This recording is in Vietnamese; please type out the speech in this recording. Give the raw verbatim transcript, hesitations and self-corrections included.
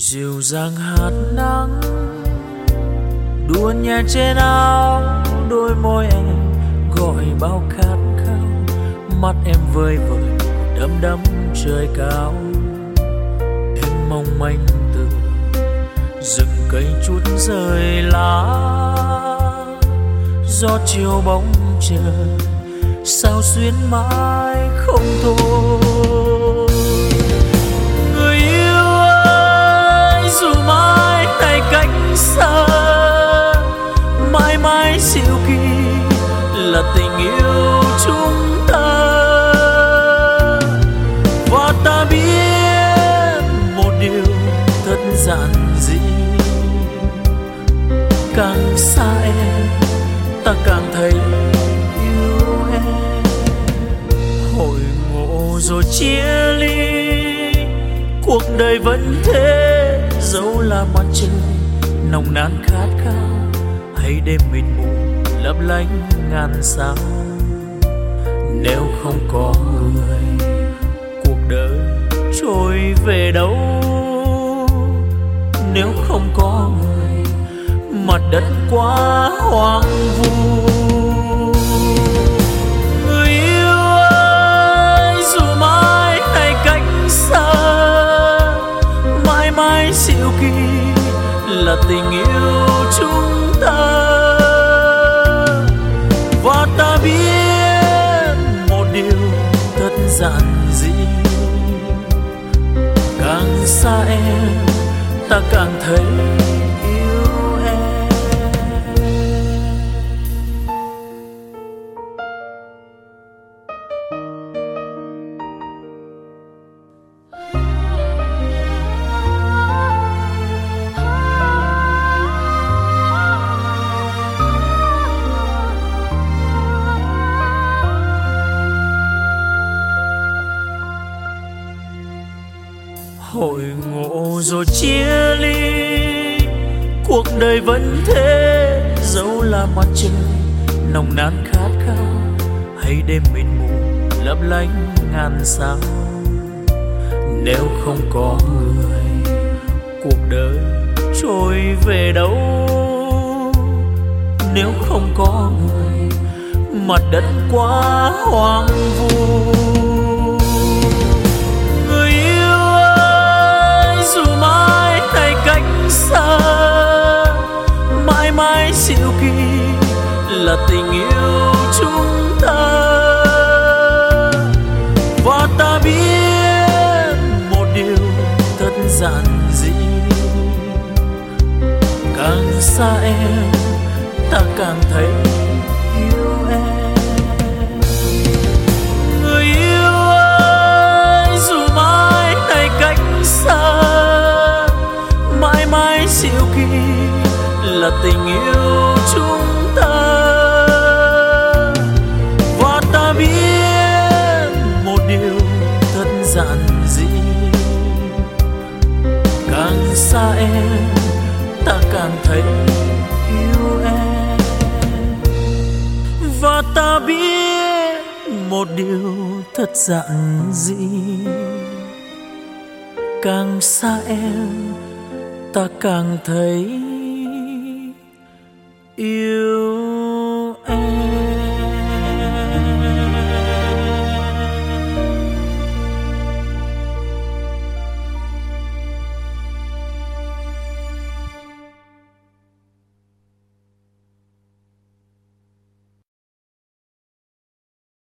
dịu dàng hạt nắng đua nhẹ trên áo, đôi môi em gọi bao khát khao. Mắt em vơi vợi đắm đắm trời cao. Em mong manh từ rừng cây chút rơi lá, gió chiều bóng trời sao xuyến mãi không thôi. Người yêu ơi, dù mãi này cách xa, mãi mãi dịu kỳ là tình yêu chúng ta. Và ta biết một điều thật giản dị, càng xa em ta càng thấy yêu em. Hội ngộ rồi chia ly, cuộc đời vẫn thế, dẫu là mặt trời nồng nàn khát khao hay đêm mịt mù lấp lánh ngàn sao. Nếu không có người, cuộc đời trôi về đâu? Nếu không có người, mặt đất quá hoang vu. Người yêu ơi, dù mãi này cách xa, mãi mãi dịu kỳ là tình yêu chúng ta. Và ta biết một điều thật giản dị, càng xa em ta càng thấy yêu em. Hội ngộ rồi chia ly, cuộc đời vẫn thế, dẫu là mặt trời nồng nàn khát khao hay đêm mịt mù lấp lánh ngàn sao. Nếu không có người, cuộc đời trôi về đâu? Nếu không có người, mặt đất quá hoang vu. Dù mãi này cách xa, mãi mãi dịu kỳ là tình yêu chúng ta. Và ta biết một điều thật giản dị, càng xa em ta càng thấy yêu em. Người yêu ơi, dù mãi này cách xa, mãi mãi dịu kỳ là tình yêu chúng ta. Và ta biết một điều thật giản dị, càng xa em ta càng thấy yêu em. Và ta biết một điều thật giản dị, càng xa em ta càng thấy yêu